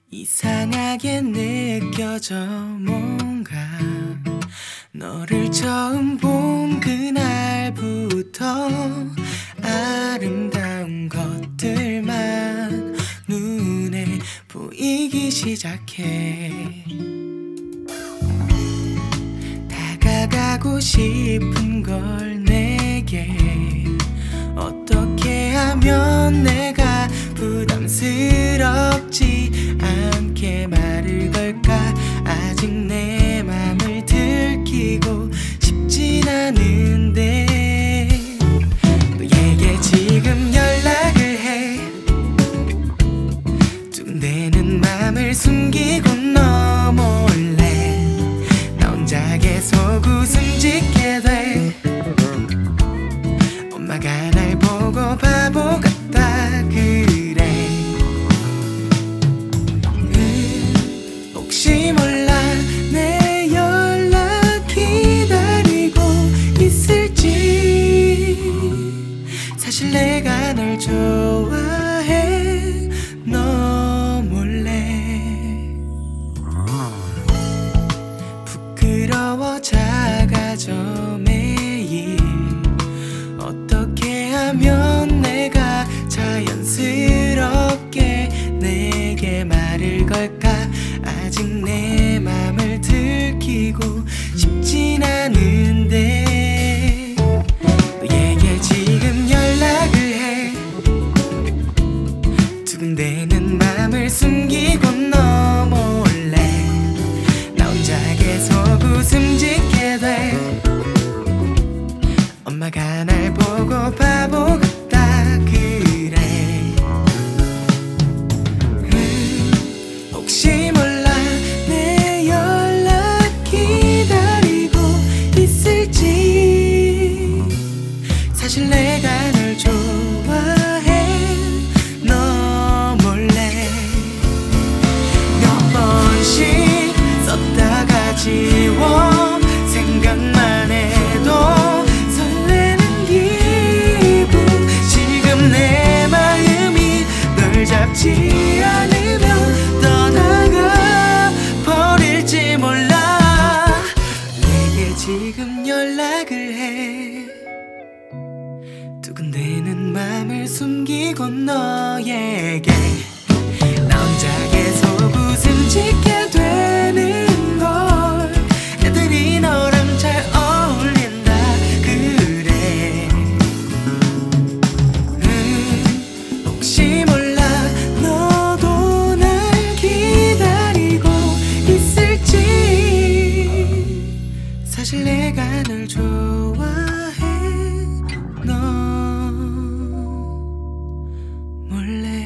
이상하게 느껴져 뭔가 너를 처음 본 그날부터 아름다운 것들만 눈에 보이기 시작해. 다가가고 싶은 걸 내게 어떻게 하면 내가 부담스럽지 않게 말을 걸까. 아직 내 맘을 들키고 싶진 않은데 너에게 지금 연락을 해. 두근대는 맘을 숨기고 너 몰래 나 혼자 계속 웃음 짓게 돼. 엄마가 날 보고 바보 같다 그래. 혹시 몰라 내 연락 기다리고 있을지. 사실 내가 널 좋아해 너 몰래. 부끄러워 작아져 매일. 어떻게 하면 내가 자연스럽게 내게 말을 걸까. 아직 내 맘을 들키고 싶진 않은데 너에게 지금 연락을 해. 두근대는 맘을 숨기고 너 몰래 나 혼자 계속 웃음 짓게 돼. 엄마가 날 보고 바보 같다 그래. 혹시 몰라 내 연락 기다리고 있을지. 사실 내가 널 좋아해 너 몰래. 몇 번씩 썼다가 지워. 생각만 해도 설레는 기분. 지금 내 마음이 널 잡지 않으면 떠나가 버릴지 몰라. 내게 지금 연락을 해. 두근대는 맘을 숨기고 너에게 나 혼자 계속 웃음 짓게 되는 걸. 애들이 너랑 잘 어울린다 그래. 혹시 몰라 너도 날 기다리고 있을지. 사실 내가 널 좋아해 너 몰래.